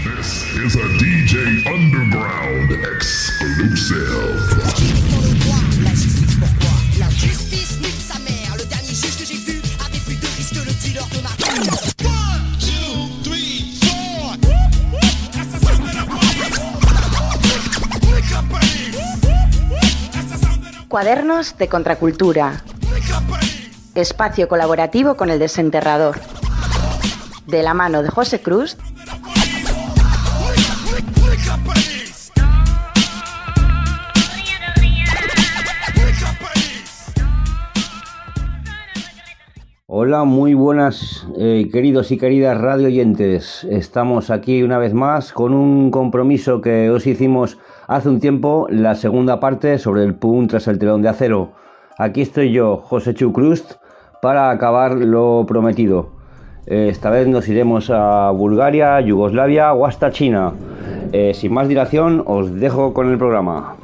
This is a DJ Underground exclusive. La justice pourquoi? La justice nique sa mère. Le dernier juge que j'ai vu avait plus de risque que le dealer de ma One, 2, 3, 4. Assassin de la police. Cuadernos de Contracultura. Espacio colaborativo con El Desenterrador. De la mano de José Cruz. Hola, muy buenas queridos y queridas radio oyentes. Estamos aquí una vez más con un compromiso que os hicimos hace un tiempo, la segunda parte sobre el punk tras el telón de acero. Aquí estoy yo, José Chu Cruz, para acabar lo prometido. Esta vez nos iremos a Bulgaria, Yugoslavia o hasta China. Sin más dilación, os dejo con el programa.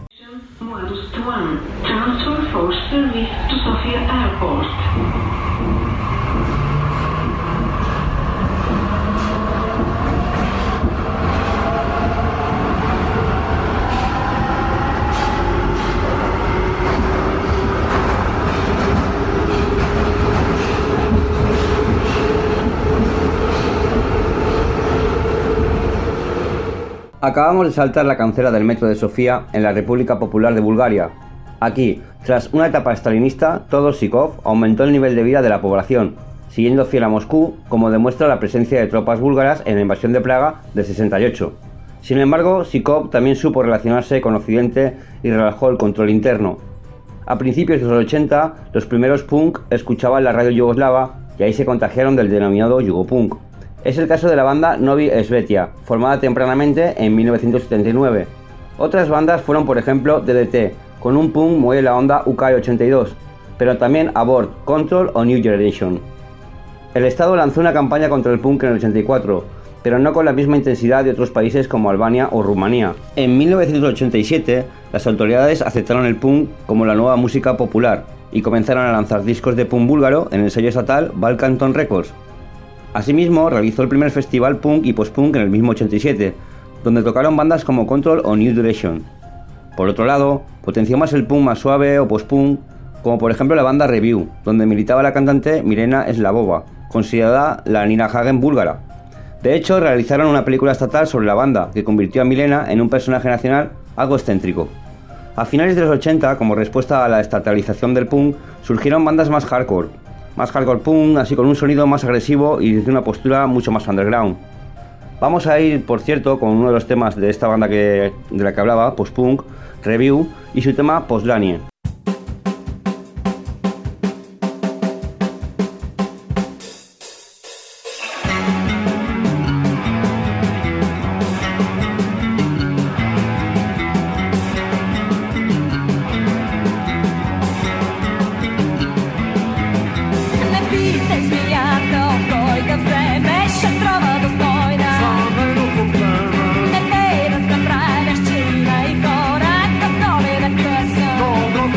Transfer for service to Sofia Airport. Acabamos de saltar la cancela del metro de Sofía en la República Popular de Bulgaria. Aquí, tras una etapa stalinista, todo Zhivkov aumentó el nivel de vida de la población, siguiendo fiel a Moscú, como demuestra la presencia de tropas búlgaras en la invasión de Praga del 68. Sin embargo, Zhivkov también supo relacionarse con Occidente y relajó el control interno. A principios de los 80, los primeros punk escuchaban la radio yugoslava y ahí se contagiaron del denominado Yugopunk. Es el caso de la banda Novi Svetia, formada tempranamente en 1979. Otras bandas fueron, por ejemplo, DDT, con un punk muy de la onda UK82, pero también Abort, Control o New Generation. El Estado lanzó una campaña contra el punk en el 84, pero no con la misma intensidad de otros países como Albania o Rumanía. En 1987, las autoridades aceptaron el punk como la nueva música popular y comenzaron a lanzar discos de punk búlgaro en el sello estatal Balkanton Records. Asimismo, realizó el primer festival punk y post-punk en el mismo 87, donde tocaron bandas como Control o New Direction. Por otro lado, potenció más el punk más suave o post-punk, como por ejemplo la banda Review, donde militaba la cantante Milena Slavova, considerada la Nina Hagen búlgara. De hecho, realizaron una película estatal sobre la banda, que convirtió a Milena en un personaje nacional algo excéntrico. A finales de los 80, como respuesta a la estatalización del punk, surgieron bandas más hardcore punk, así con un sonido más agresivo y desde una postura mucho más underground. Vamos a ir, por cierto, con uno de los temas de esta banda de la que hablaba, post-punk, Review, y su tema Poslanie. Don't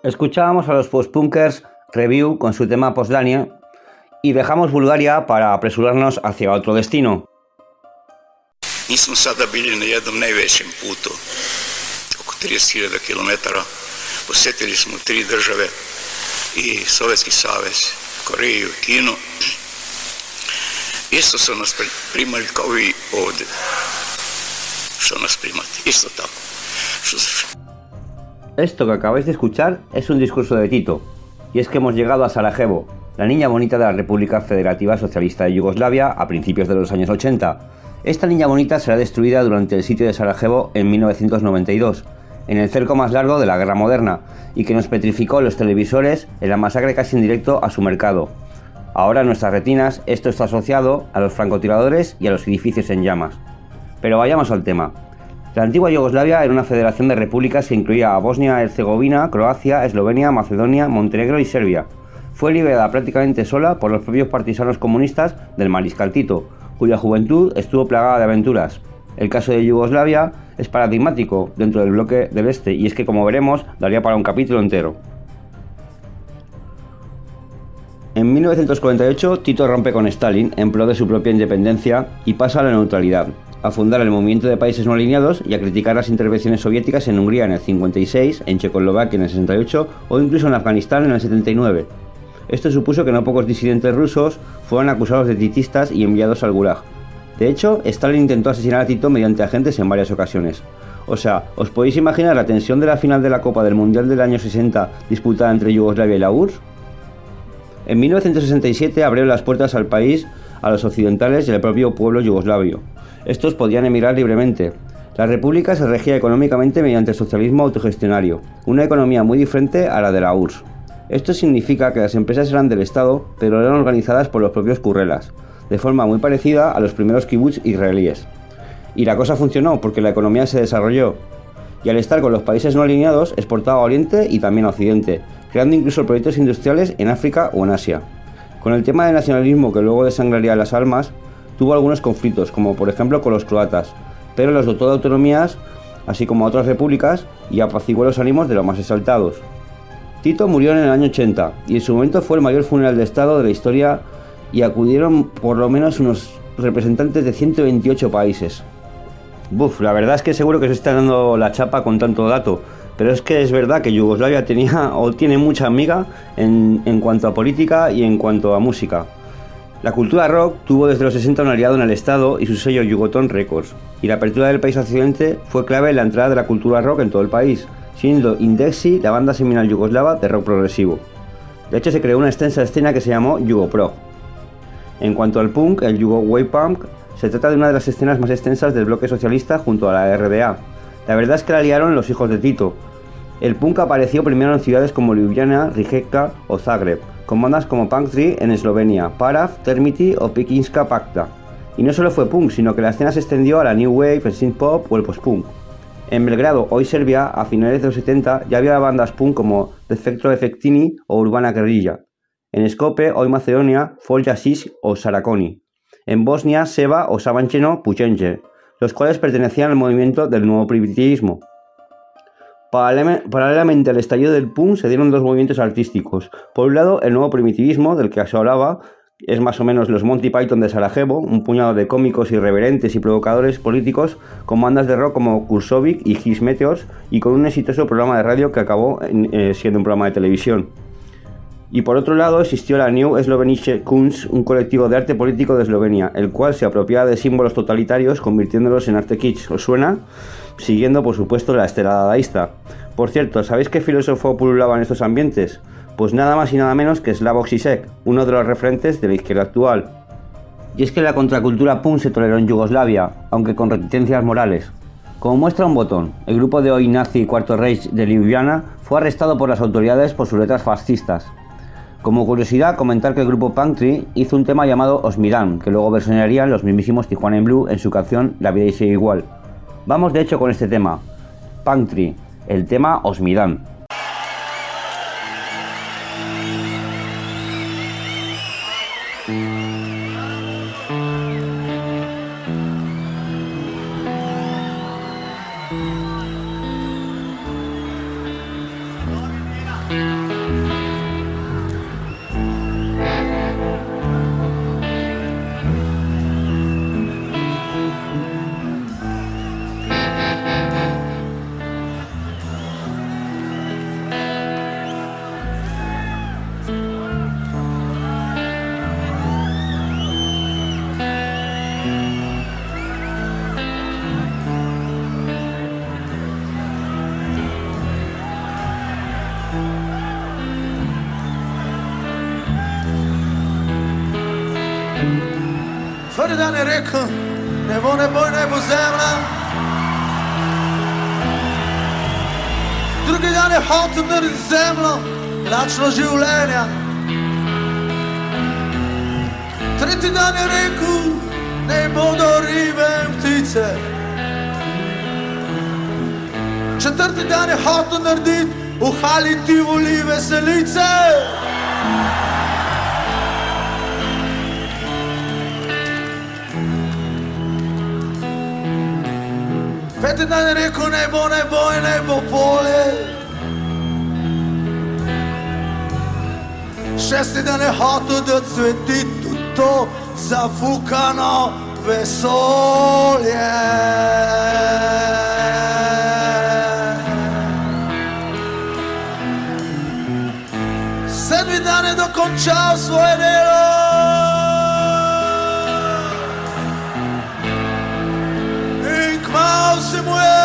Escuchábamos a los postpunkers Review con su tema Postdania y dejamos Bulgaria para apresurarnos hacia otro destino. Mi smo sada bili na jednom najvećem putu, oko 30.000 km. Posjetili smo 3 države i Sovjetski savez, Koreju i Kinu. Isto su nas primali kao i ovdje. Što nas primati? Isto tako. Esto que acabáis de escuchar es un discurso de Tito, y es que hemos llegado a Sarajevo, la niña bonita de la República Federativa Socialista de Yugoslavia a principios de los años 80. Esta niña bonita será destruida durante el sitio de Sarajevo en 1992, en el cerco más largo de la guerra moderna, y que nos petrificó los televisores en la masacre casi en directo a su mercado. Ahora en nuestras retinas esto está asociado a los francotiradores y a los edificios en llamas. Pero vayamos al tema. La antigua Yugoslavia era una federación de repúblicas que incluía a Bosnia-Herzegovina, Croacia, Eslovenia, Macedonia, Montenegro y Serbia. Fue liberada prácticamente sola por los propios partisanos comunistas del mariscal Tito, cuya juventud estuvo plagada de aventuras. El caso de Yugoslavia es paradigmático dentro del bloque del este, y es que, como veremos, daría para un capítulo entero. En 1948, Tito rompe con Stalin en pro de su propia independencia y pasa a la neutralidad, a fundar el movimiento de países no alineados y a criticar las intervenciones soviéticas en Hungría en el 56, en Checoslovaquia en el 68 o incluso en Afganistán en el 79. Esto supuso que no pocos disidentes rusos fueron acusados de titistas y enviados al Gulag. De hecho, Stalin intentó asesinar a Tito mediante agentes en varias ocasiones. O sea, ¿os podéis imaginar la tensión de la final de la Copa del Mundial del año 60 disputada entre Yugoslavia y la URSS? En 1967 abrieron las puertas al país a los occidentales y al propio pueblo yugoslavio. Estos podían emigrar libremente. La república se regía económicamente mediante el socialismo autogestionario, una economía muy diferente a la de la URSS. Esto significa que las empresas eran del Estado, pero eran organizadas por los propios currelas, de forma muy parecida a los primeros kibbutz israelíes. Y la cosa funcionó porque la economía se desarrolló, y al estar con los países no alineados exportaba a Oriente y también a Occidente, creando incluso proyectos industriales en África o en Asia. Con el tema del nacionalismo, que luego desangraría las almas, tuvo algunos conflictos, como por ejemplo con los croatas, pero los dotó de autonomías, así como a otras repúblicas, y apaciguó los ánimos de los más exaltados. Tito murió en el año 80, y en su momento fue el mayor funeral de Estado de la historia, y acudieron por lo menos unos representantes de 128 países. La verdad es que seguro que se está dando la chapa con tanto dato, pero es que es verdad que Yugoslavia tenía o tiene mucha amiga en cuanto a política y en cuanto a música. La cultura rock tuvo desde los 60 un aliado en el Estado y su sello Yugoton Records, y la apertura del país occidente fue clave en la entrada de la cultura rock en todo el país, siendo Indexi la banda seminal yugoslava de rock progresivo. De hecho, se creó una extensa escena que se llamó Yugoprog. En cuanto al punk, el Yugo Wave Punk se trata de una de las escenas más extensas del bloque socialista junto a la RDA. La verdad es que la liaron los hijos de Tito. El punk apareció primero en ciudades como Ljubljana, Rijeka o Zagreb, con bandas como Punk 3 en Eslovenia, Parav, Termiti o Pikinska Pakta. Y no solo fue punk, sino que la escena se extendió a la New Wave, el synth pop o el post-punk. En Belgrado, hoy Serbia, a finales de los 70 ya había bandas punk como Defectro Efektini o Urbana Guerrilla. En Skopje, hoy Macedonia, Folja Sis o Sarakoni. En Bosnia, Seba o Sabancheno Puchenje, los cuales pertenecían al movimiento del nuevo primitivismo. Paralelamente al estallido del punk se dieron dos movimientos artísticos. Por un lado, el nuevo primitivismo, del que se hablaba, es más o menos los Monty Python de Sarajevo, un puñado de cómicos irreverentes y provocadores políticos con bandas de rock como Kursovic y His Meteors, y con un exitoso programa de radio que acabó siendo un programa de televisión. Y por otro lado existió la New Slovenische Kunst, un colectivo de arte político de Eslovenia, el cual se apropiaba de símbolos totalitarios convirtiéndolos en arte kitsch. ¿Os suena? Siguiendo por supuesto la estela dadaísta. Por cierto, ¿sabéis qué filósofo pululaba en estos ambientes? Pues nada más y nada menos que Slavoj Žižek, uno de los referentes de la izquierda actual. Y es que la contracultura punk se toleró en Yugoslavia, aunque con reticencias morales. Como muestra un botón, el grupo de hoy nazi Cuarto Reich de Ljubljana fue arrestado por las autoridades por sus letras fascistas. Como curiosidad, comentar que el grupo Punk 3 hizo un tema llamado Osmiran, que luego versionarían los mismísimos Tijuana in Blue en su canción La vida sigue igual. Vamos de hecho con este tema, Punk 3, el tema Osmiran. Prvi dan je rekel, ne bo, ne bo zemlja. Drugi dan je hotel narediti zemljo, lačno življenja. Tretji dan je rekel, ne bodo ribe in ptice. Četrti dan je hotel narediti v hali Tivoli veselice. Peti dan je rekel, ne bo polje. Šesti dan je hotel, da cveti tudi to zafukano vesolje. Sedmi dan je dokončal svoje delo. In kmalu se mu je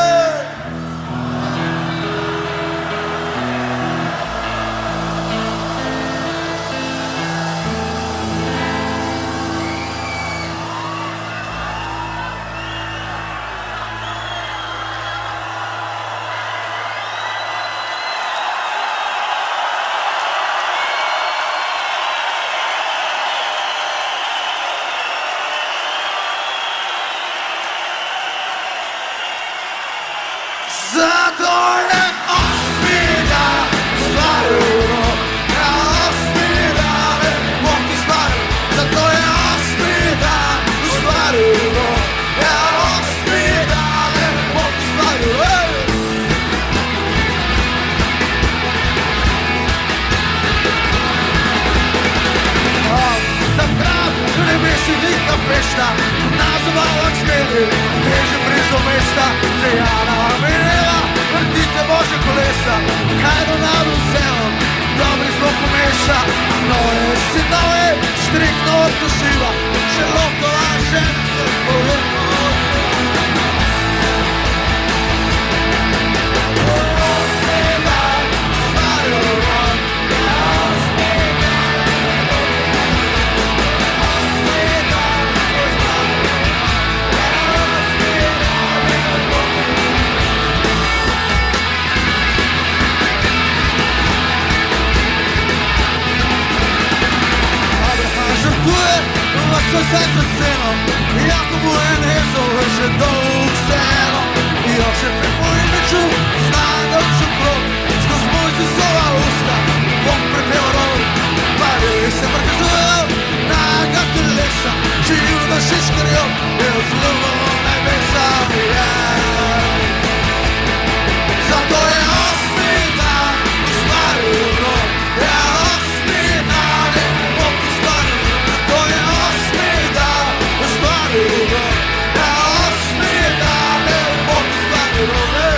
nazoval smeri, teže blizu mesta, Zejana menela, vrtite Bože kolesa, kaj do nadu vzelo, dobri smo pomeša, noje, striktno odtošiva, še lokova žena se povrno. Vse za sceno, Jakobu je nezol, že dolg sceno. Jo še prepoj meču, snadal čukrov, skozi moj zizova usta, bom prepeval rol. Pari se prikazujev, naga telesa, živ da šiškarjo, je zlovo nebesa. Zato je osmi dan ustvaril rol, je osmi dan je Bog ustvaril, zato je osmi dan ustvaril rol, je osmi dan je Bog ustvaril rol.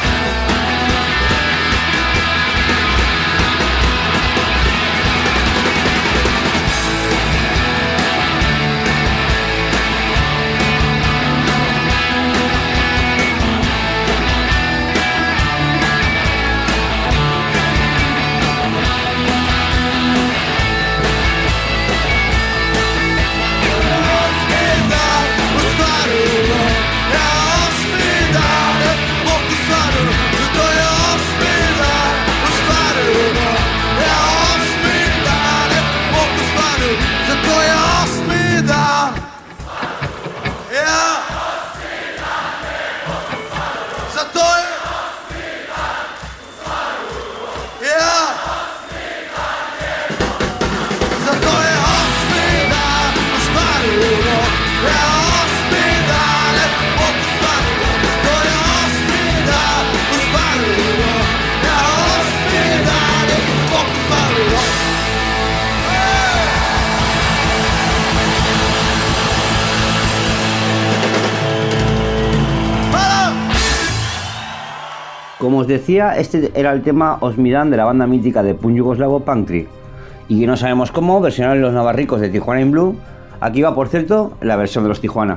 Como os decía, este era el tema Osmidan de la banda mítica de punk yugoslavo Punktree. Y que no sabemos cómo versionar los navarricos de Tijuana in Blue. Aquí va, por cierto, la versión de los Tijuana.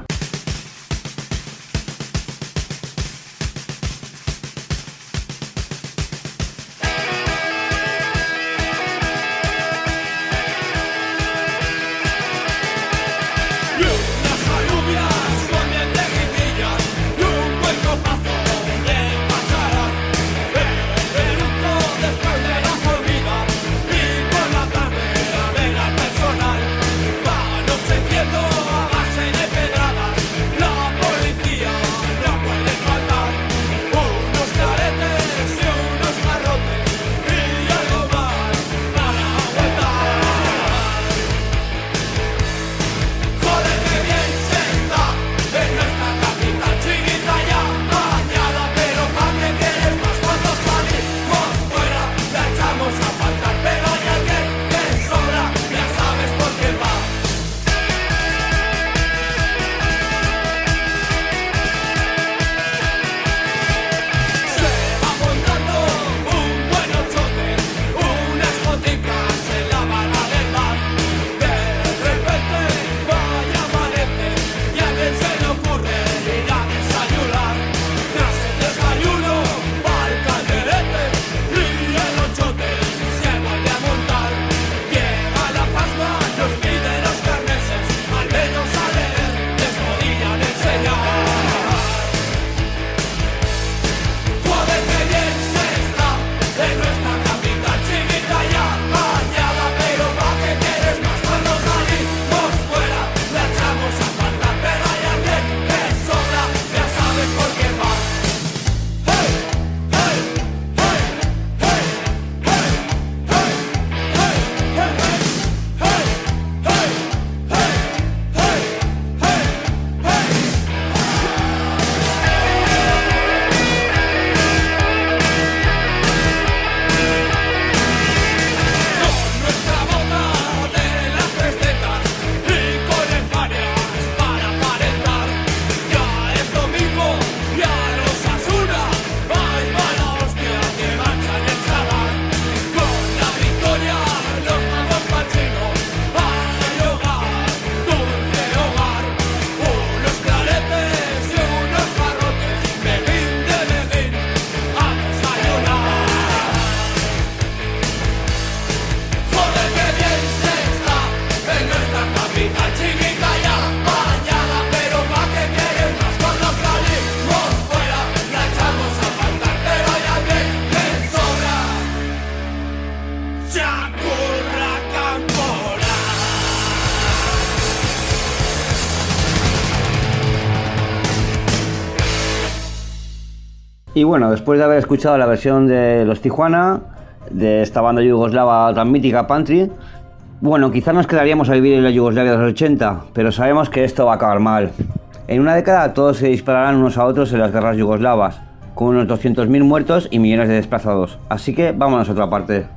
Y bueno, después de haber escuchado la versión de los Tijuana, de esta banda yugoslava tan mítica, Pantry, bueno, quizás nos quedaríamos a vivir en la Yugoslavia de los 80, pero sabemos que esto va a acabar mal. En una década todos se dispararán unos a otros en las guerras yugoslavas, con unos 200.000 muertos y millones de desplazados. Así que vámonos a otra parte.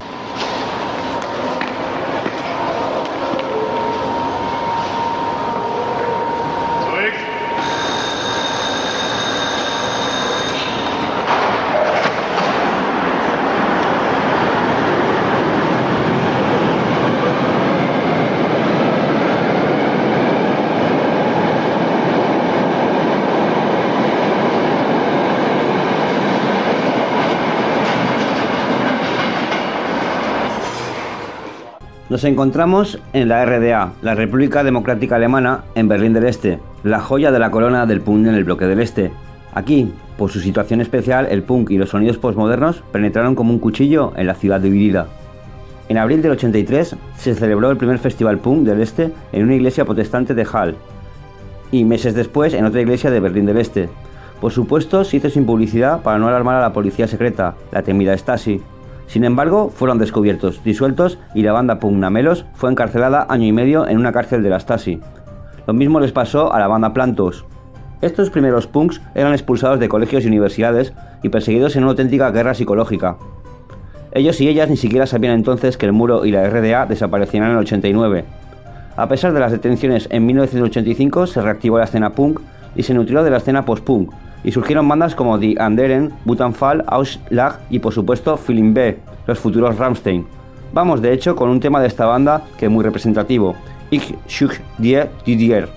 Nos encontramos en la RDA, la República Democrática Alemana, en Berlín del Este, la joya de la corona del punk en el bloque del Este. Aquí, por su situación especial, el punk y los sonidos postmodernos penetraron como un cuchillo en la ciudad dividida. En abril del 83 se celebró el primer festival punk del Este en una iglesia protestante de Halle, y meses después en otra iglesia de Berlín del Este. Por supuesto, se hizo sin publicidad para no alarmar a la policía secreta, la temida Stasi. Sin embargo, fueron descubiertos, disueltos y la banda punk Namelos fue encarcelada año y medio en una cárcel de la Stasi. Lo mismo les pasó a la banda Plantos. Estos primeros punks eran expulsados de colegios y universidades y perseguidos en una auténtica guerra psicológica. Ellos y ellas ni siquiera sabían entonces que el muro y la RDA desaparecieran en el 89. A pesar de las detenciones, en 1985 se reactivó la escena punk y se nutrió de la escena post-punk, y surgieron bandas como Die Anderen, Butanfall, Ausschlag y por supuesto Feeling B, los futuros Rammstein. Vamos de hecho con un tema de esta banda que es muy representativo, Ich such dir die dir.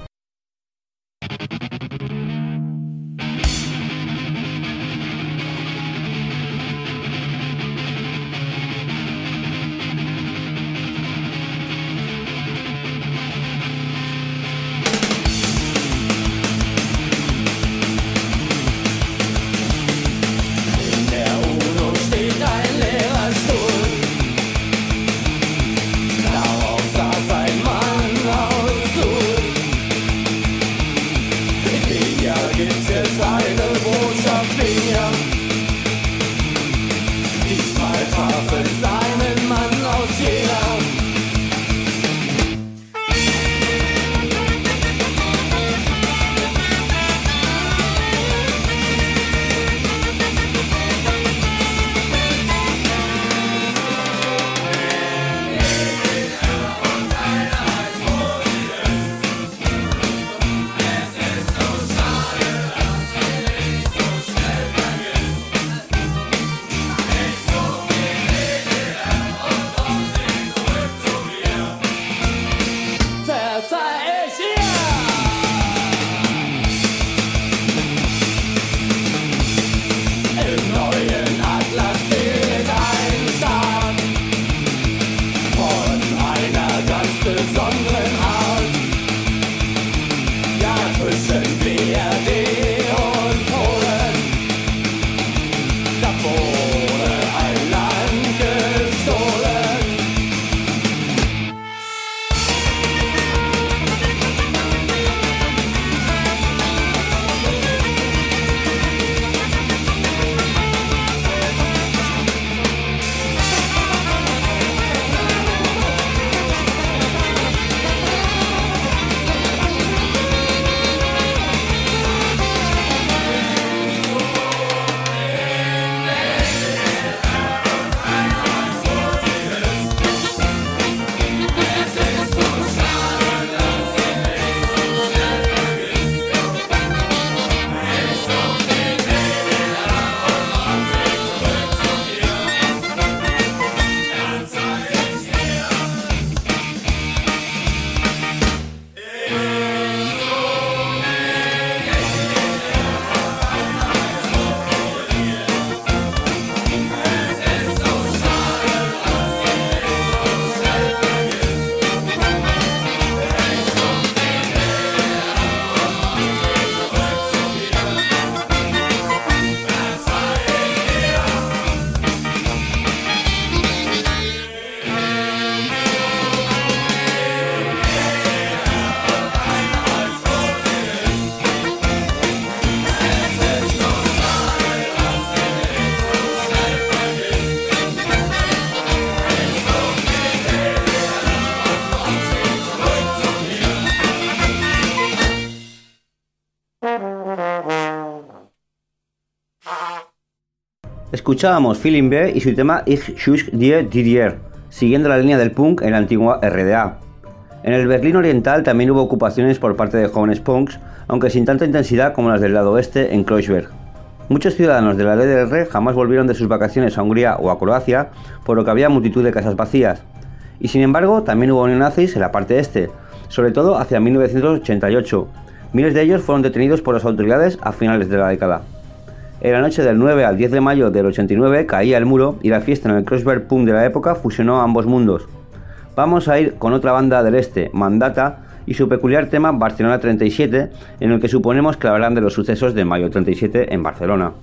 Escuchábamos Feeling B y su tema Ich suche dir Didier, siguiendo la línea del punk en la antigua RDA. En el Berlín Oriental también hubo ocupaciones por parte de jóvenes punks, aunque sin tanta intensidad como las del lado oeste en Kreuzberg. Muchos ciudadanos de la DDR jamás volvieron de sus vacaciones a Hungría o a Croacia, por lo que había multitud de casas vacías. Y sin embargo, también hubo neonazis en la parte este, sobre todo hacia 1988. Miles de ellos fueron detenidos por las autoridades a finales de la década. En la noche del 9 al 10 de mayo del 89 caía el muro y la fiesta en el Kreuzberg Punk de la época fusionó ambos mundos. Vamos a ir con otra banda del este, Mandata, y su peculiar tema Barcelona 37, en el que suponemos que hablarán de los sucesos de mayo 37 en Barcelona.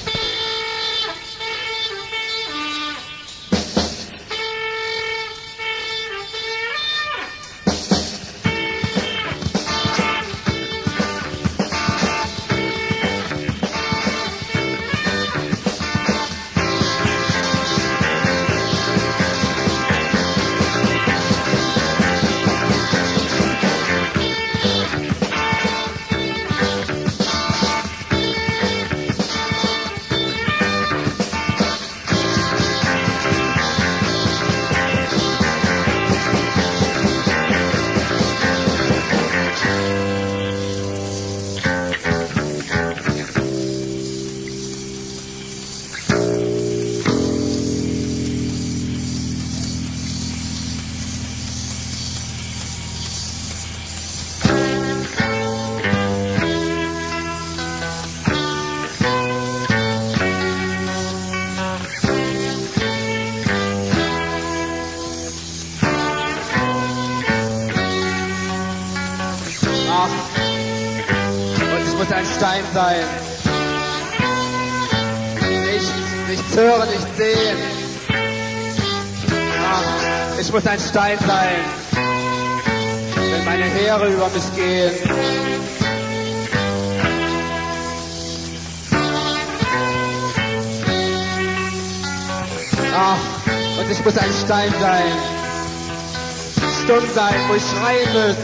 Ein Stein sein. Nichts hören, nichts sehen. Ach, ich muss ein Stein sein, wenn meine Heere über mich gehen. Ach, und ich muss ein Stein sein. Stumm sein, wo ich schreien muss.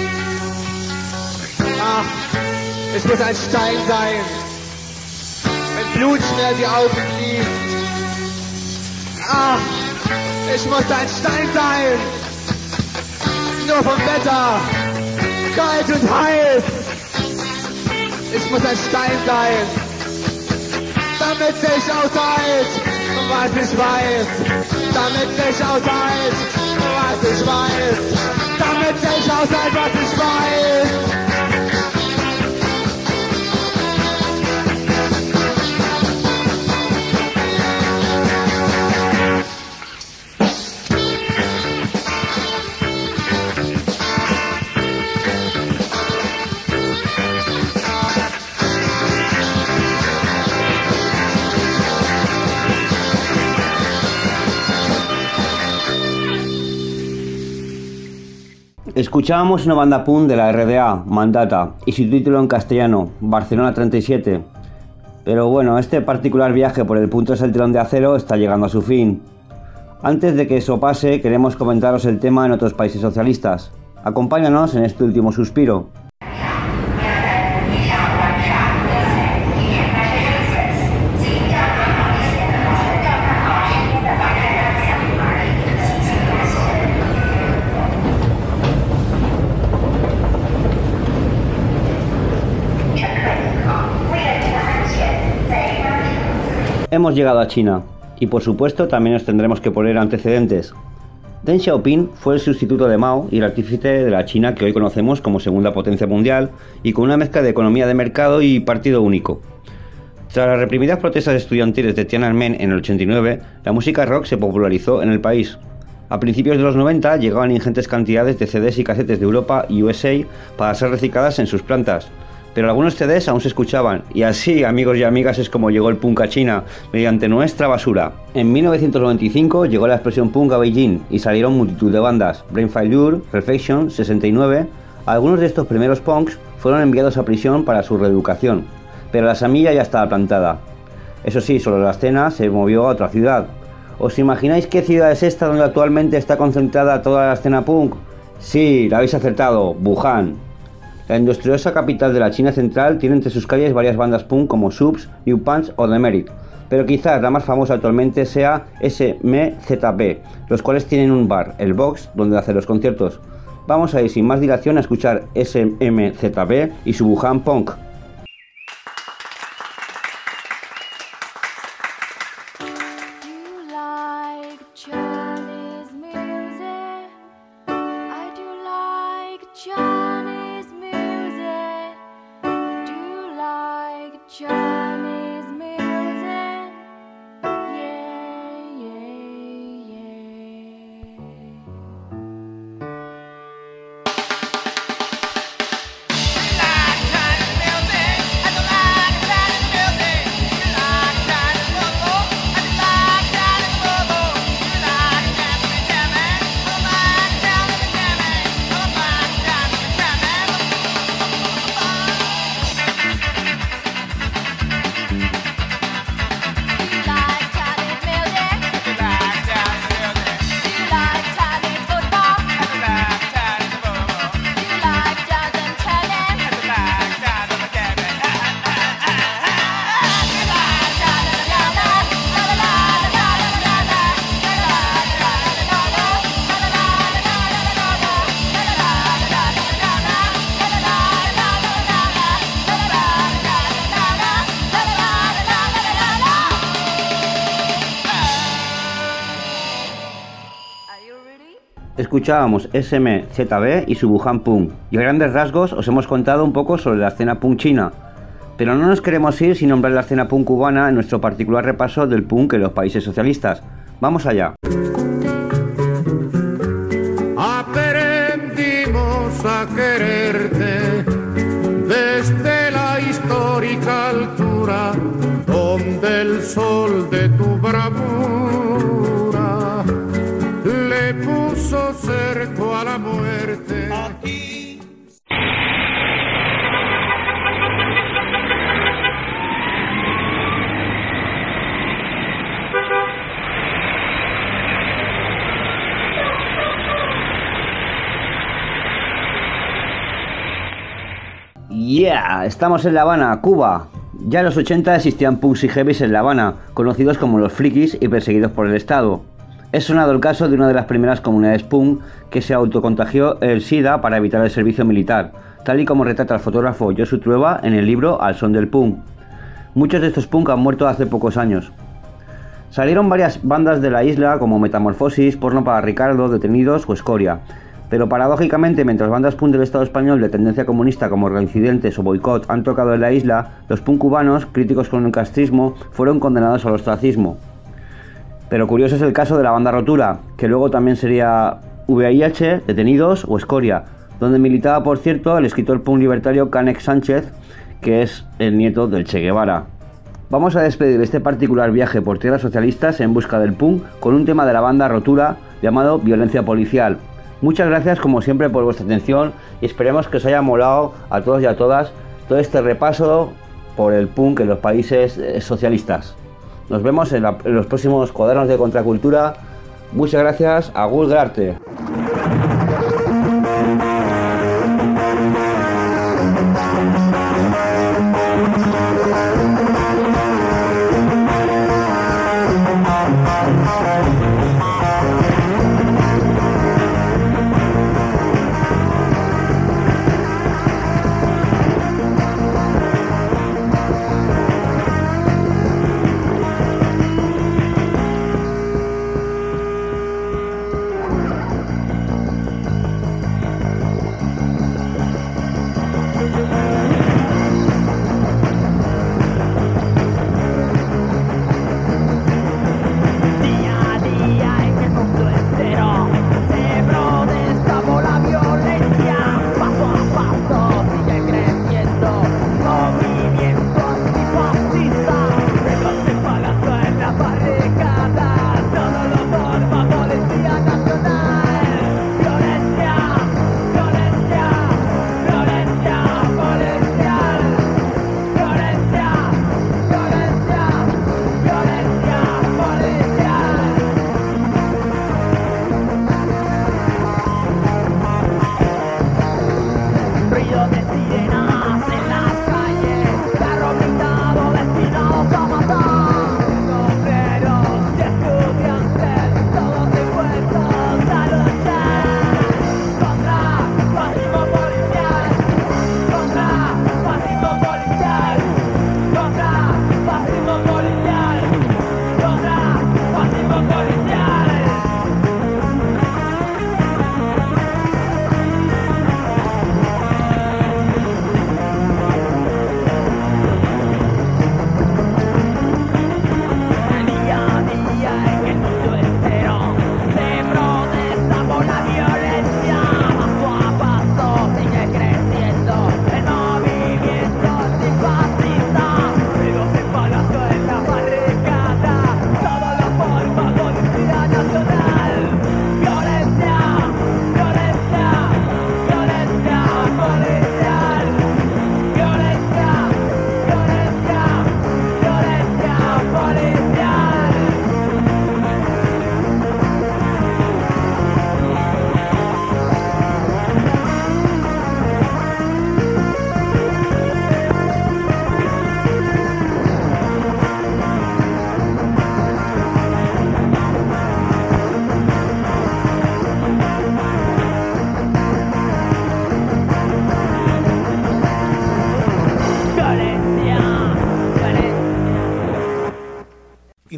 Ach, ich muss ein Stein sein, wenn Blut schnell die Augen fließt. Ach, ich muss ein Stein sein, nur vom Wetter, kalt und heiß. Ich muss ein Stein sein, damit ich aushalt, was ich weiß. Damit ich aushalt, was ich weiß. Damit ich aushalt, was ich weiß. Escuchábamos una banda punk de la RDA, Mandata, y su título en castellano, Barcelona 37. Pero bueno, este particular viaje por el punto del telón de acero está llegando a su fin. Antes de que eso pase, queremos comentaros el tema en otros países socialistas. Acompáñanos en este último suspiro. Hemos llegado a China, y por supuesto también nos tendremos que poner antecedentes. Deng Xiaoping fue el sustituto de Mao y el artífice de la China que hoy conocemos como segunda potencia mundial, y con una mezcla de economía de mercado y partido único. Tras las reprimidas protestas estudiantiles de Tiananmen en el 89, la música rock se popularizó en el país. A principios de los 90 llegaban ingentes cantidades de CDs y casetes de Europa y USA para ser recicladas en sus plantas. Pero algunos CDs aún se escuchaban, y así, amigos y amigas, es como llegó el punk a China, mediante nuestra basura. En 1995 llegó la explosión punk a Beijing, y salieron multitud de bandas, Brain Failure, Reflection, 69... Algunos de estos primeros punks fueron enviados a prisión para su reeducación, pero la semilla ya estaba plantada. Eso sí, solo la escena se movió a otra ciudad. ¿Os imagináis qué ciudad es esta donde actualmente está concentrada toda la escena punk? Sí, la habéis acertado, Wuhan. La industriosa capital de la China central tiene entre sus calles varias bandas punk como Subs, New Punch o The Merit, pero quizás la más famosa actualmente sea SMZP, los cuales tienen un bar, el Box, donde hacen los conciertos. Vamos a ir sin más dilación a escuchar SMZP y su Wuhan Punk. Escuchábamos SMZP y su Wuhan Punk, y a grandes rasgos os hemos contado un poco sobre la escena punk china, pero no nos queremos ir sin nombrar la escena punk cubana en nuestro particular repaso del punk en los países socialistas. ¡Vamos allá! Aprendimos a quererte desde la histórica altura donde el sol de tu bravura le puso cerco a la muerte. Aquí. Yeah, estamos en La Habana, Cuba. Ya en los 80 existían punks y heavies en La Habana, conocidos como los frikis y perseguidos por el Estado. Es sonado el caso de una de las primeras comunidades punk que se autocontagió el SIDA para evitar el servicio militar, tal y como retrata el fotógrafo Josu Trueba en el libro Al son del punk. Muchos de estos punk han muerto hace pocos años. Salieron varias bandas de la isla como Metamorfosis, Porno para Ricardo, Detenidos o Escoria, pero paradójicamente mientras bandas punk del Estado español de tendencia comunista como Reincidentes o Boicot han tocado en la isla, los punk cubanos, críticos con el castrismo, fueron condenados al ostracismo. Pero curioso es el caso de la banda Rotura, que luego también sería VIH, Detenidos o Escoria, donde militaba, por cierto, el escritor punk libertario Canek Sánchez, que es el nieto del Che Guevara. Vamos a despedir este particular viaje por tierras socialistas en busca del punk con un tema de la banda Rotura llamado Violencia Policial. Muchas gracias como siempre por vuestra atención y esperemos que os haya molado a todos y a todas todo este repaso por el punk en los países socialistas. Nos vemos en los próximos cuadernos de Contracultura. Muchas gracias. Agur Grarte.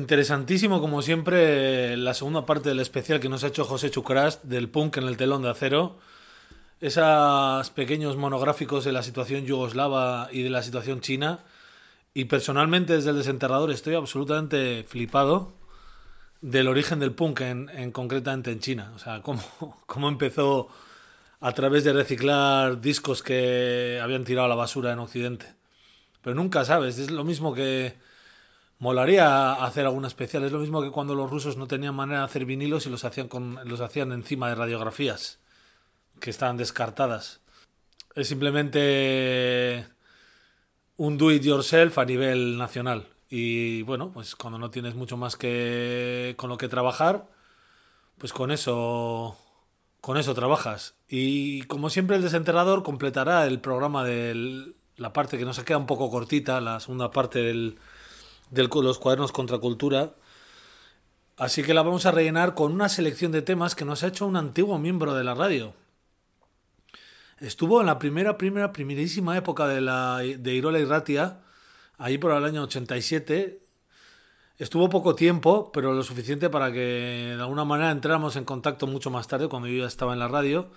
interesantísimo como siempre la segunda parte del especial que nos ha hecho José Chukrast del punk en el telón de acero. Esos pequeños monográficos de la situación yugoslava y de la situación china. Y personalmente desde el Desenterrador estoy absolutamente flipado del origen del punk concretamente en China. O sea, cómo empezó a través de reciclar discos que habían tirado a la basura en Occidente. Pero nunca sabes, es lo mismo que molaría hacer algún especial. Es lo mismo que cuando los rusos no tenían manera de hacer vinilos y los hacían encima de radiografías que estaban descartadas. Es simplemente un do it yourself a nivel nacional. Y bueno, pues cuando no tienes mucho más que con lo que trabajar, pues con eso trabajas. Y como siempre el Desenterrador completará el programa de la parte que nos queda un poco cortita, la segunda parte de los cuadernos Contracultura. Así que la vamos a rellenar con una selección de temas que nos ha hecho un antiguo miembro de la radio. Estuvo en la primerísima época de Irola Irratia, ahí por el año 87. Estuvo poco tiempo, pero lo suficiente para que de alguna manera entráramos en contacto mucho más tarde, cuando yo ya estaba en la radio.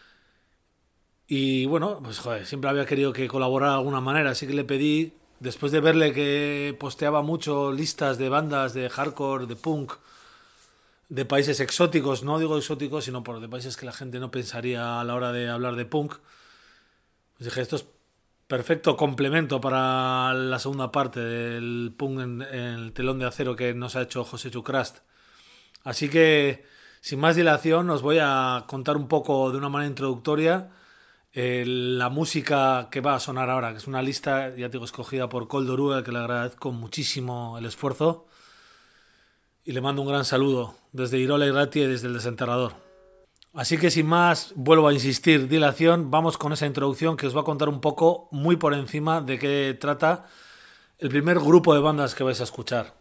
Y bueno, pues joder, siempre había querido que colaborara de alguna manera, así que le pedí, después de verle que posteaba mucho listas de bandas de hardcore, de punk, de países exóticos, no digo exóticos, sino de países que la gente no pensaría a la hora de hablar de punk, pues dije, esto es perfecto complemento para la segunda parte del punk en el telón de acero que nos ha hecho José Chukrast. Así que, sin más dilación, os voy a contar un poco de una manera introductoria la música que va a sonar ahora, que es una lista, ya te digo, escogida por Coldoru, al que le agradezco muchísimo el esfuerzo. Y le mando un gran saludo desde Irola Irratia y desde el Desenterrador. Así que sin más, vuelvo a insistir, dilación, vamos con esa introducción que os va a contar un poco, muy por encima, de qué trata el primer grupo de bandas que vais a escuchar.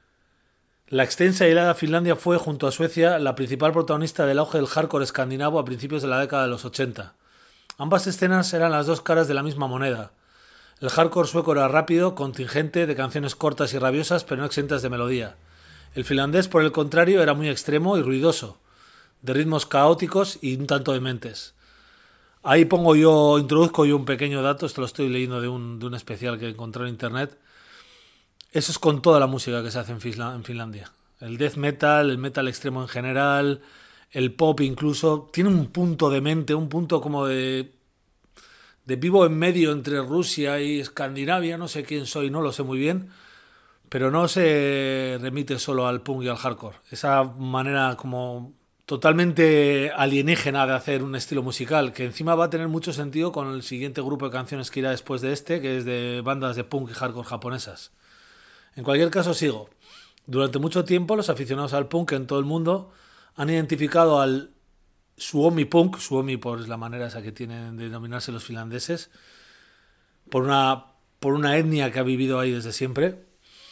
La extensa y helada Finlandia fue, junto a Suecia, la principal protagonista del auge del hardcore escandinavo a principios de la década de los 80. Ambas escenas eran las dos caras de la misma moneda. El hardcore sueco era rápido, contingente, de canciones cortas y rabiosas, pero no exentas de melodía. El finlandés, por el contrario, era muy extremo y ruidoso, de ritmos caóticos y un tanto dementes. Ahí introduzco yo un pequeño dato, esto lo estoy leyendo de un especial que encontré en internet. Eso es con toda la música que se hace en Finlandia. El death metal, el metal extremo en general, el pop incluso, tiene un punto demente, un punto como de vivo en medio entre Rusia y Escandinavia, no sé quién soy, no lo sé muy bien, pero no se remite solo al punk y al hardcore. Esa manera como totalmente alienígena de hacer un estilo musical, que encima va a tener mucho sentido con el siguiente grupo de canciones que irá después de este, que es de bandas de punk y hardcore japonesas. En cualquier caso, sigo. Durante mucho tiempo los aficionados al punk en todo el mundo han identificado al Suomi punk, Suomi por la manera esa que tienen de denominarse los finlandeses, por una etnia que ha vivido ahí desde siempre,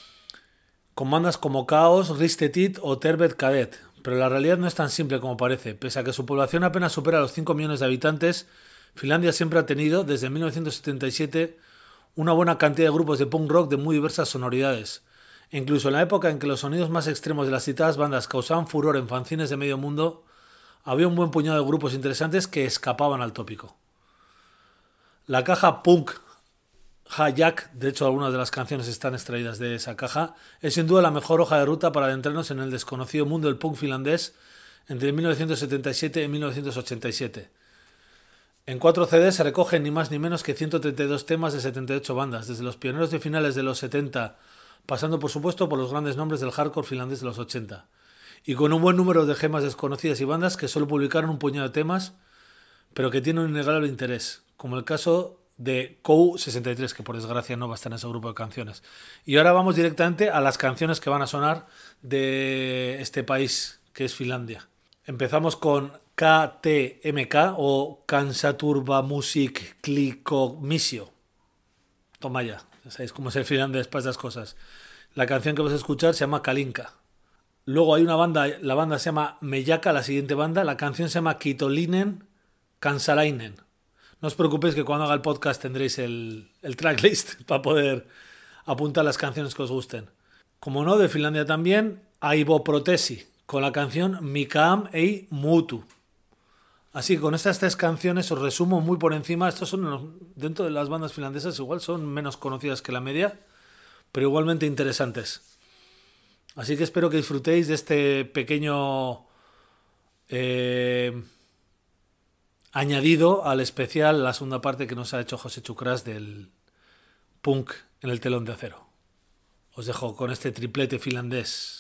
con bandas como Chaos, Ristetit o Tervet Cadet. Pero la realidad no es tan simple como parece. Pese a que su población apenas supera los 5 millones de habitantes, Finlandia siempre ha tenido, desde 1977, una buena cantidad de grupos de punk rock de muy diversas sonoridades. E incluso en la época en que los sonidos más extremos de las citadas bandas causaban furor en fanzines de medio mundo, había un buen puñado de grupos interesantes que escapaban al tópico. La caja punk Hayak, de hecho algunas de las canciones están extraídas de esa caja, es sin duda la mejor hoja de ruta para adentrarnos en el desconocido mundo del punk finlandés entre 1977 y 1987. En 4 CDs se recogen ni más ni menos que 132 temas de 78 bandas, desde los pioneros de finales de los 70, pasando por supuesto por los grandes nombres del hardcore finlandés de los 80, y con un buen número de gemas desconocidas y bandas que solo publicaron un puñado de temas, pero que tienen un innegable interés, como el caso de KOU63, que por desgracia no va a estar en ese grupo de canciones. Y ahora vamos directamente a las canciones que van a sonar de este país que es Finlandia. Empezamos con KTMK o Kansaturvamusik Klikomissio. Toma ya sabéis cómo es el finlandés para esas cosas. La canción que vas a escuchar se llama Kalinka. Luego hay una banda, la banda se llama Mejaka, la siguiente banda. La canción se llama Kitolinen Kansalainen. No os preocupéis que cuando haga el podcast tendréis el tracklist para poder apuntar las canciones que os gusten. Como no, de Finlandia también, Aivo Protesi, con la canción Mikam Ei Mutu. Así que con estas 3 canciones os resumo muy por encima. Estos son, dentro de las bandas finlandesas, igual son menos conocidas que la media, pero igualmente interesantes. Así que espero que disfrutéis de este pequeño añadido al especial, la segunda parte que nos ha hecho José Chucrás del punk en el telón de acero. Os dejo con este triplete finlandés.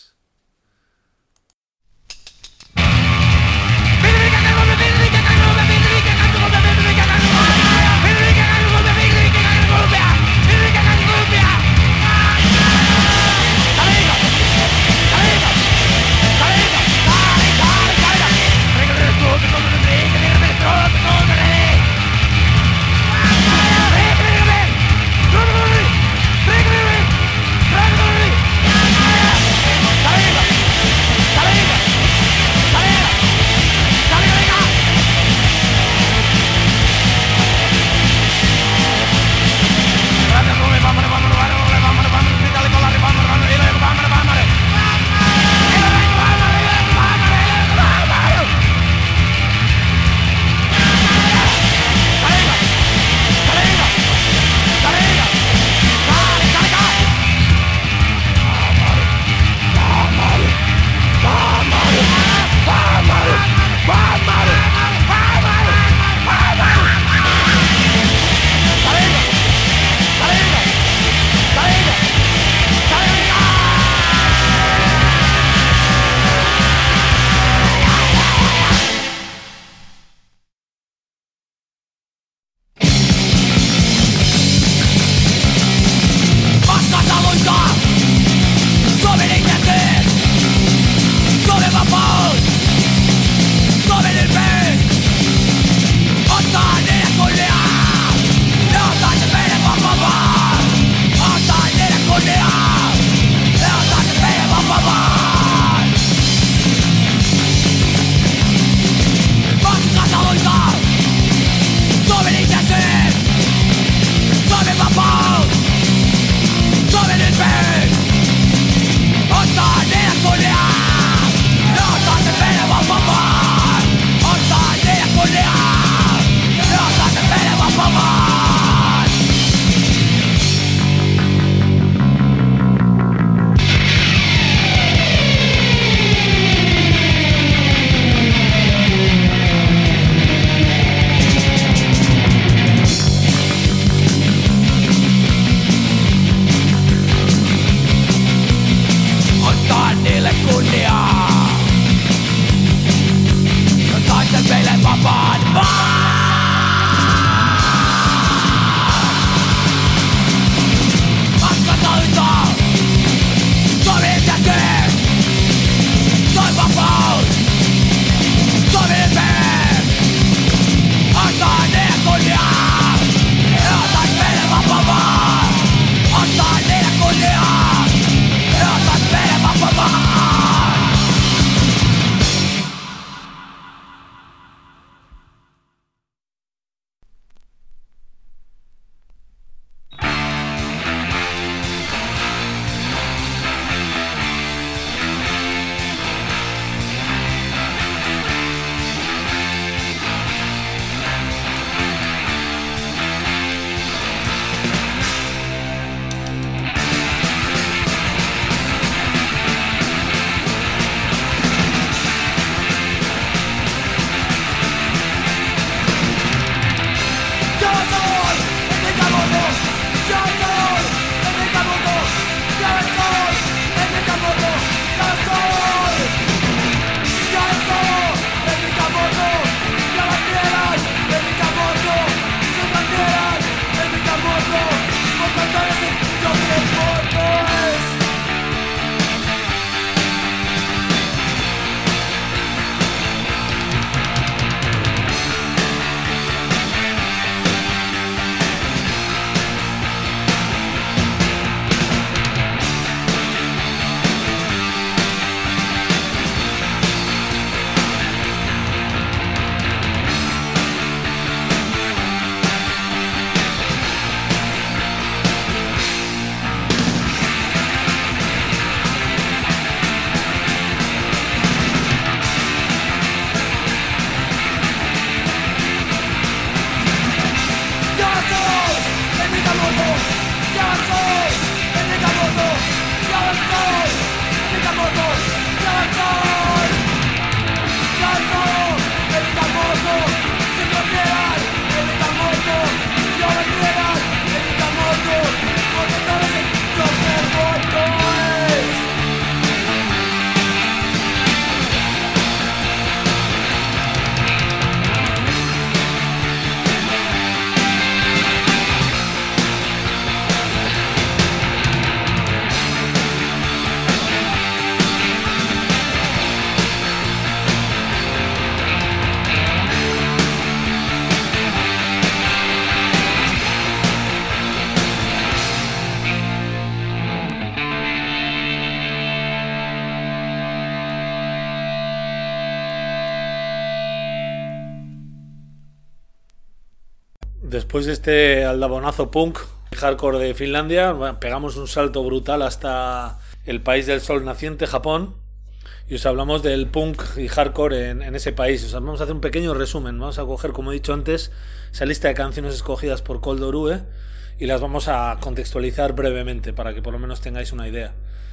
Después de este aldabonazo punk hardcore de Finlandia, pegamos un salto brutal hasta el país del sol naciente, Japón, y os hablamos del punk y hardcore en ese país. Os vamos a hacer un pequeño resumen. Vamos a coger, como he dicho antes, esa lista de canciones escogidas por Cold Orue y las vamos a contextualizar brevemente para que por lo menos tengáis una idea.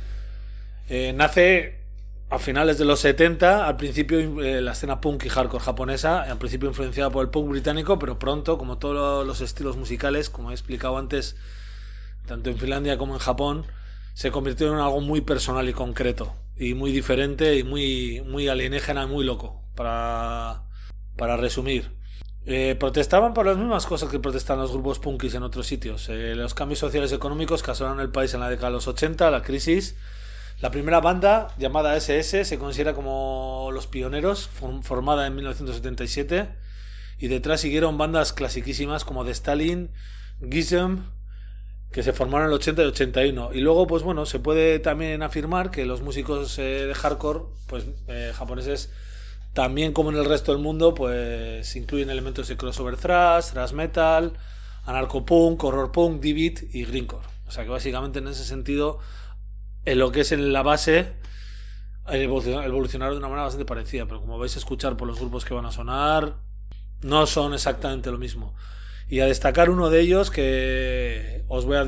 Nace a finales de los 70, al principio la escena punk y hardcore japonesa, al principio influenciada por el punk británico, pero pronto, como todos los estilos musicales, como he explicado antes, tanto en Finlandia como en Japón, se convirtió en algo muy personal y concreto, y muy diferente, y muy alienígena y muy loco, para resumir. Protestaban por las mismas cosas que protestan los grupos punkis en otros sitios. Los cambios sociales y económicos que asolaron el país en la década de los 80, la crisis. La primera banda, llamada SS, se considera como los pioneros, formada en 1977, y detrás siguieron bandas clasiquísimas como The Stalin, Gizem, que se formaron en el 80 y 81. Y luego, pues bueno, se puede también afirmar que los músicos de hardcore, pues japoneses, también como en el resto del mundo, pues incluyen elementos de crossover thrash metal, anarcopunk, horror punk, D-beat y grindcore. O sea que básicamente en ese sentido, en lo que es en la base, evolucionaron de una manera bastante parecida, pero como vais a escuchar por los grupos que van a sonar, no son exactamente lo mismo. Y a destacar uno de ellos que os voy a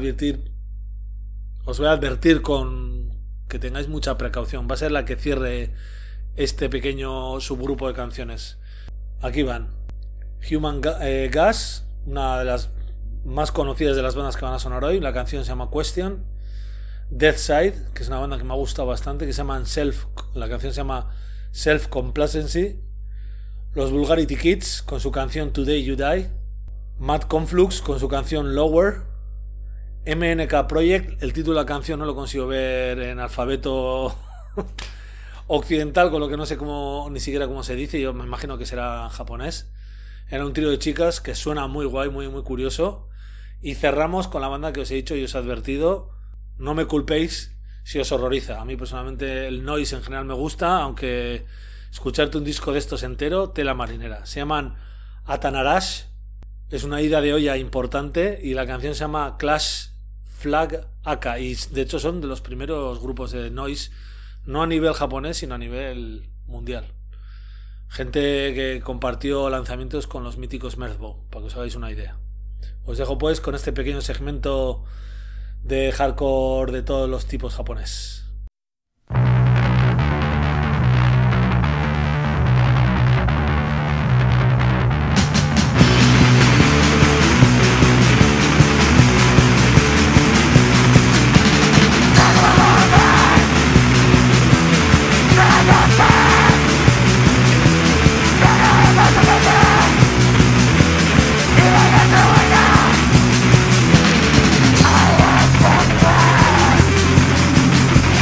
advertir con que tengáis mucha precaución. Va a ser la que cierre este pequeño subgrupo de canciones. Aquí van. Human Gas, una de las más conocidas de las bandas que van a sonar hoy. La canción se llama Question. Deathside, que es una banda que me ha gustado bastante, que se llama la canción se llama Self Complacency. Los Vulgarity Kids con su canción Today You Die. Mad Conflux con su canción Lower. MNK Project, el título de la canción no lo consigo ver en alfabeto occidental, con lo que no sé ni siquiera cómo se dice, yo me imagino que será japonés. Era un trío de chicas que suena muy guay, muy curioso. Y cerramos con la banda que os he dicho y os he advertido. No me culpéis si os horroriza. A mí personalmente el noise en general me gusta, aunque escucharte un disco de estos entero, tela marinera. Se llaman Atanarash, es una ida de olla importante, y la canción se llama Clash Flag Aka, y de hecho son de los primeros grupos de noise, no a nivel japonés, sino a nivel mundial. Gente que compartió lanzamientos con los míticos Merzbow, para que os hagáis una idea. Os dejo pues con este pequeño segmento de hardcore de todos los tipos japonés. I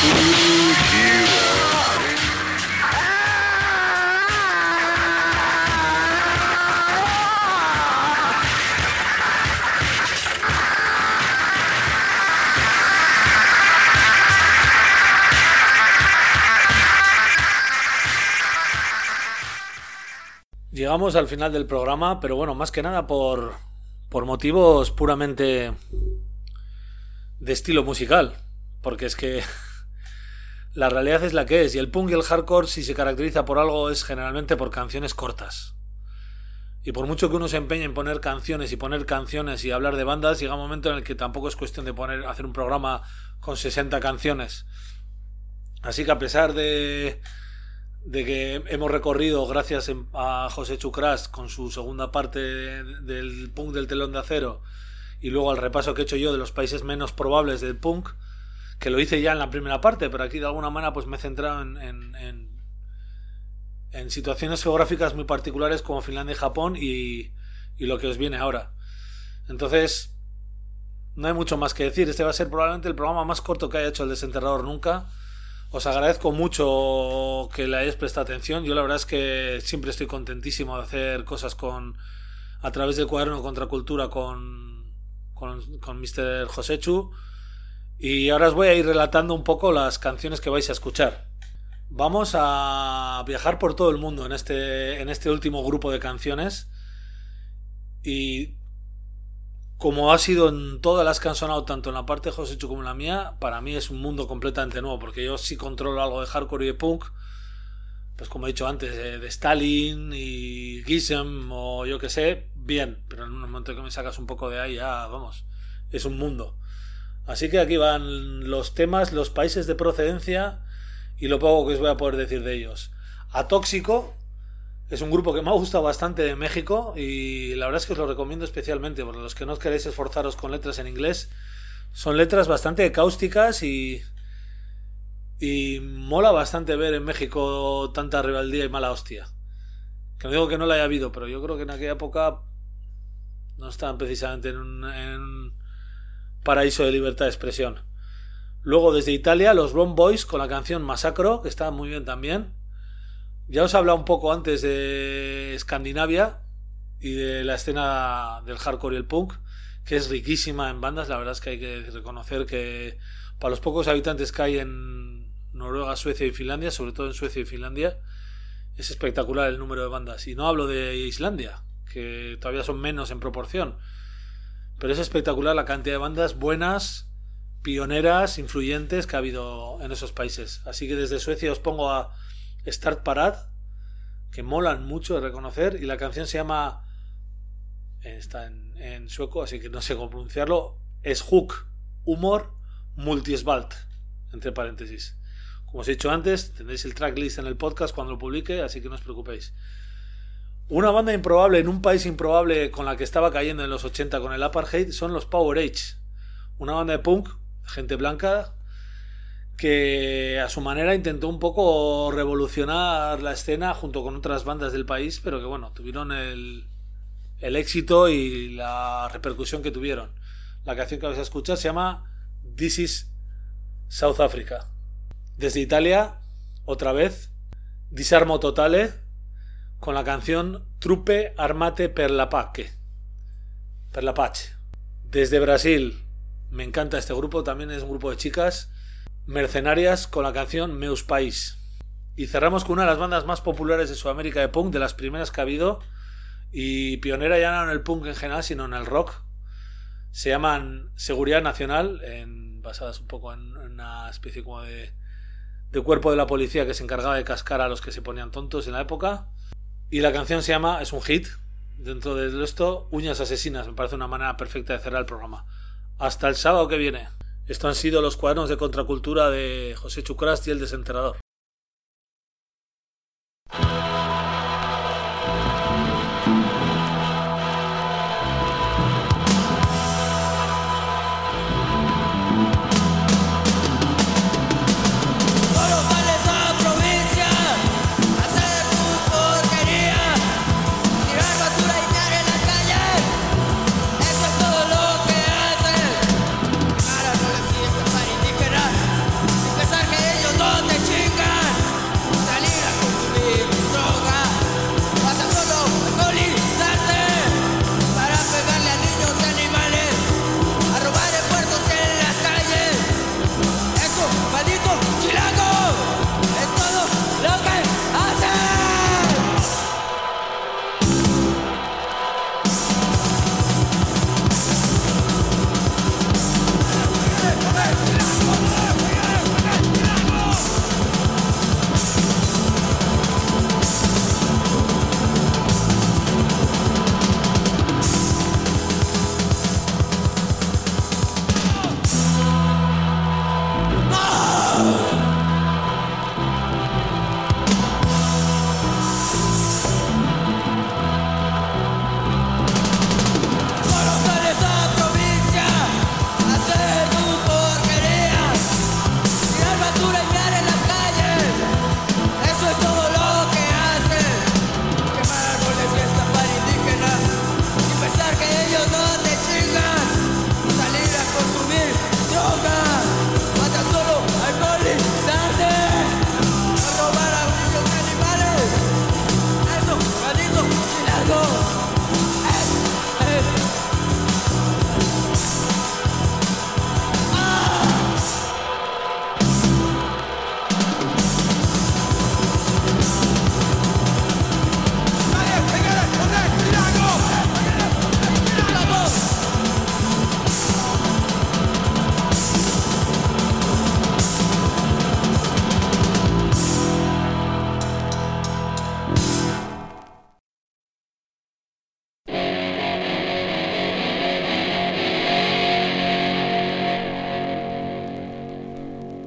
Llegamos al final del programa, pero bueno, más que nada por motivos puramente de estilo musical, porque es que la realidad es la que es, y el punk y el hardcore, si se caracteriza por algo, es generalmente por canciones cortas. Y por mucho que uno se empeñe en poner canciones y hablar de bandas, llega un momento en el que tampoco es cuestión de hacer un programa con 60 canciones. Así que a pesar de que hemos recorrido, gracias a José Chucras con su segunda parte del punk del telón de acero, y luego al repaso que he hecho yo de los países menos probables del punk, que lo hice ya en la primera parte, pero aquí de alguna manera pues me he centrado en situaciones geográficas muy particulares como Finlandia y Japón, y lo que os viene ahora. Entonces no hay mucho más que decir. Este va a ser probablemente el programa más corto que haya hecho el Desenterrador nunca. Os agradezco mucho que le hayáis prestado atención. Yo la verdad es que siempre estoy contentísimo de hacer cosas a través del cuaderno de Contracultura con Mr. Josechu. Y ahora os voy a ir relatando un poco las canciones que vais a escuchar. Vamos a viajar por todo el mundo en este último grupo de canciones. Y como ha sido en todas las que han sonado, tanto en la parte de Josechu como en la mía, para mí es un mundo completamente nuevo, porque yo sí controlo algo de hardcore y de punk, pues como he dicho antes, de Stalin y Gisem o yo que sé, bien, pero en un momento que me sacas un poco de ahí, ya vamos, es un mundo. Así que aquí van los temas, los países de procedencia y lo poco que os voy a poder decir de ellos. Atóxico es un grupo que me ha gustado bastante de México, y la verdad es que os lo recomiendo especialmente por los que no queréis esforzaros con letras en inglés. Son letras bastante cáusticas y mola bastante ver en México tanta rebeldía y mala hostia. Que no digo que no la haya habido, pero yo creo que en aquella época no estaban precisamente en un paraíso de libertad de expresión. Luego desde Italia, los Ron Boys con la canción Masacro, que está muy bien también. Ya os he hablado un poco antes de Escandinavia y de la escena del hardcore y el punk, que es riquísima en bandas. La verdad es que hay que reconocer que para los pocos habitantes que hay en Noruega, Suecia y Finlandia, sobre todo en Suecia y Finlandia, es espectacular el número de bandas. Y no hablo de Islandia, que todavía son menos en proporción, pero es espectacular la cantidad de bandas buenas, pioneras, influyentes que ha habido en esos países. Así que desde Suecia os pongo a Start Parad, que molan mucho de reconocer, y la canción se llama, está en sueco, así que no sé cómo pronunciarlo, es Hook, Humor, Multisvalt, entre paréntesis. Como os he dicho antes, tendréis el tracklist en el podcast cuando lo publique, así que no os preocupéis. Una banda improbable en un país improbable con la que estaba cayendo en los 80 con el apartheid son los Power Age, una banda de punk, gente blanca, que a su manera intentó un poco revolucionar la escena junto con otras bandas del país, pero que bueno, tuvieron el éxito y la repercusión que tuvieron. La canción que vais a escuchar se llama This is South Africa. Desde Italia, otra vez, Disarmo Totale con la canción Truppe Armate per la Pace. Desde Brasil, me encanta este grupo, también es un grupo de chicas, Mercenarias con la canción Meus País. Y cerramos con una de las bandas más populares de Sudamérica de punk, de las primeras que ha habido, y pionera ya no en el punk en general, sino en el rock. Se llaman Seguridad Nacional, basadas un poco en una especie como de cuerpo de la policía que se encargaba de cascar a los que se ponían tontos en la época. Y la canción se llama, es un hit dentro de esto, Uñas Asesinas. Me parece una manera perfecta de cerrar el programa. Hasta el sábado que viene. Esto han sido los cuadernos de Contracultura de José Chucras y el Desenterrador. Pensar que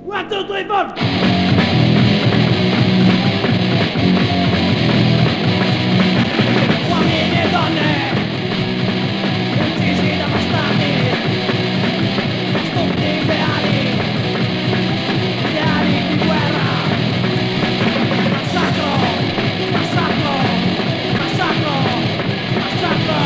1, 2, 3, 4. Uomini e donne, uccisi da bastardi, stupi ideali di guerra. Massacro, massacro, massacro, massacro.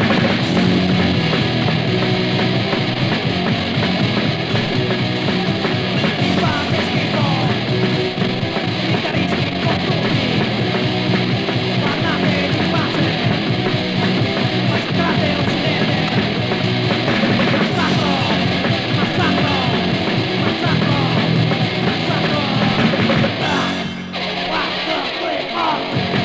Infame schifo, militaristi fottuti, parlate di pace, massacrate Occidente. Massacro, massacro, massacro, massacro. 1, 2, 3, 4.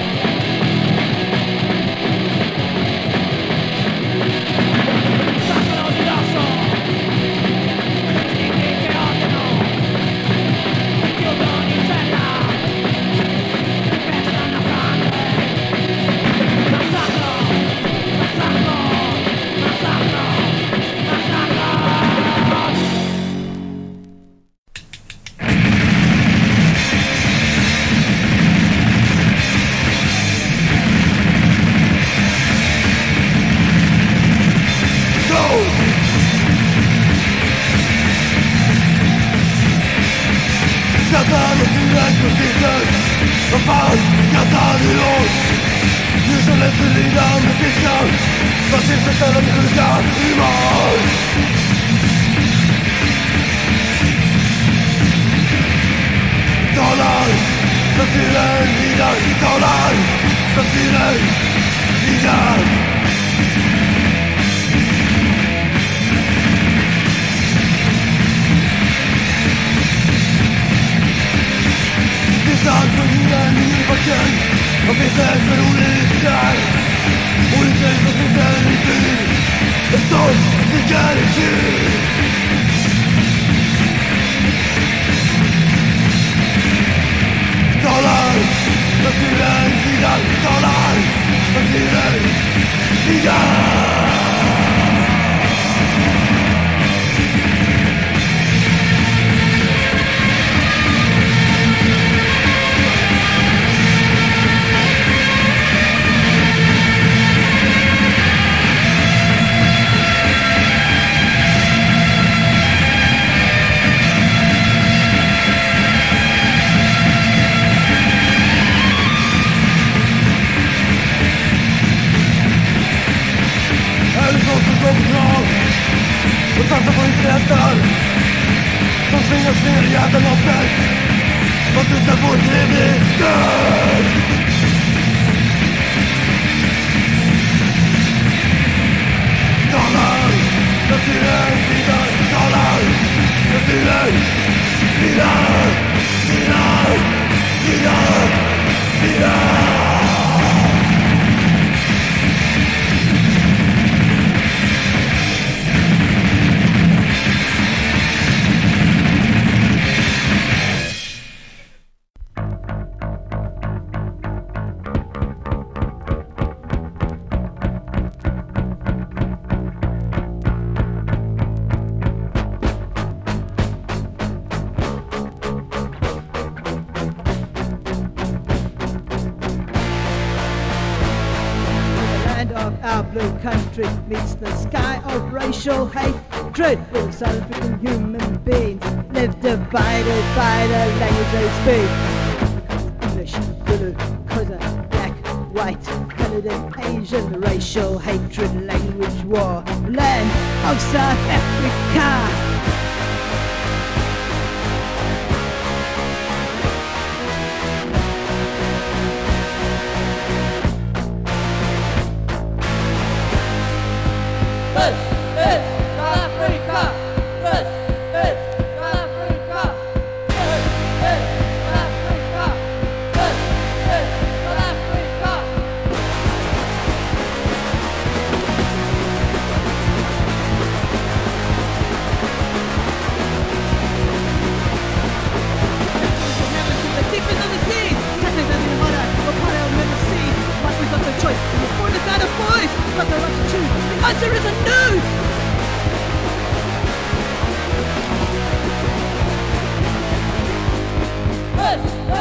Massacro di rosso, istinti che odiano, chiudono in cella, pestano a sangue. Massacro, massacro, massacro, massacro. Scattano silenzio sisters, apart, scattati los. Io sono le ferite mi fischiano, ma si aspettano di collegare i mali. Dollar, la sirenita, dollar, la sirenita. Distanza di anni di pazienza, ma per sempre un'idea. Un'intento di eternity, e sto di chiarity. Dollar, la sirenita, dollar, la sirenita. Tanto puoi creare, sono fino a sferiata notte, ma tutta potrebbe stare. Dollar, la sirenita, dollar, la sirenita, Country meets the sky of racial hatred. All South African human beings live divided by the language they speak. English, Zulu, Xhosa, black, white, coloured and Asian. Racial hatred, language war, land of South Africa.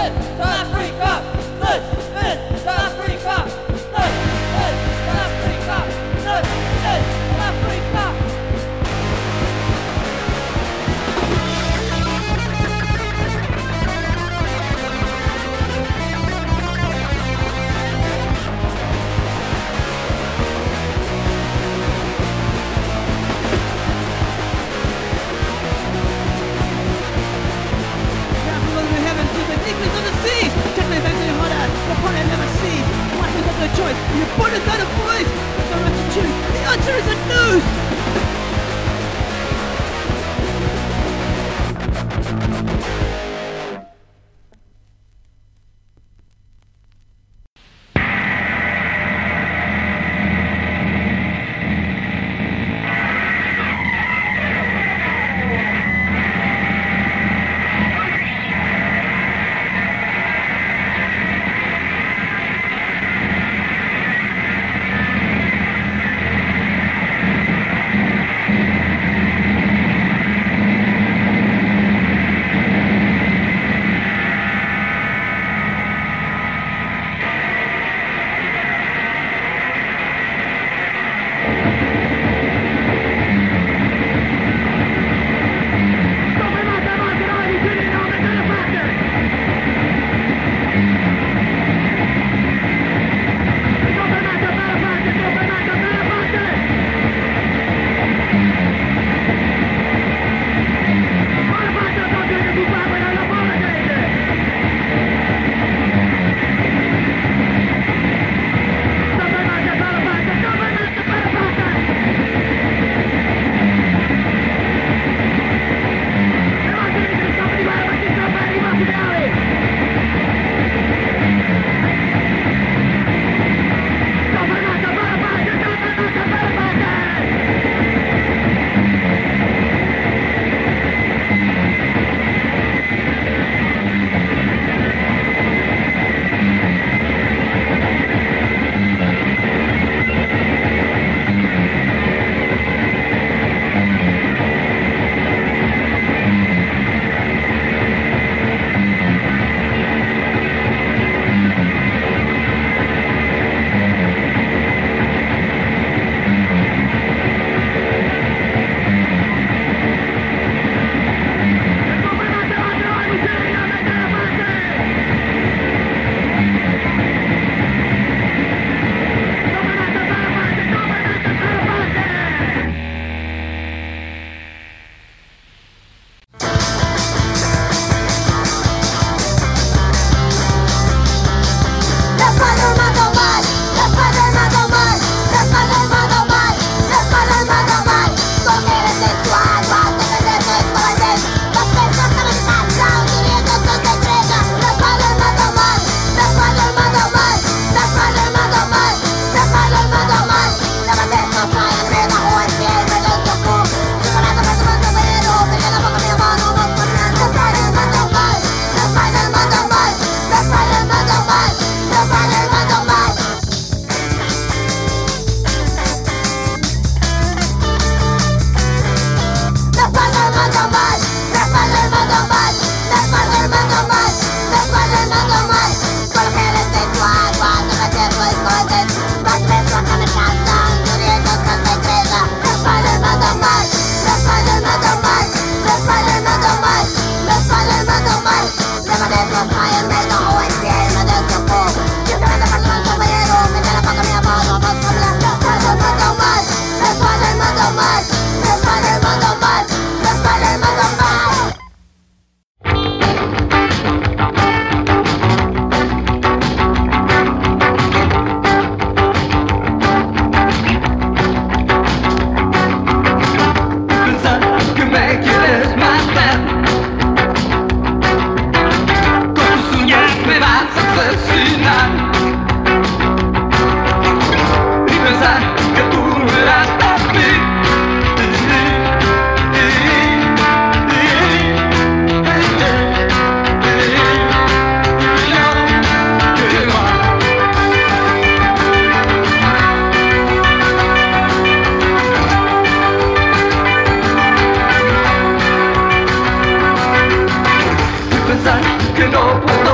que no puedo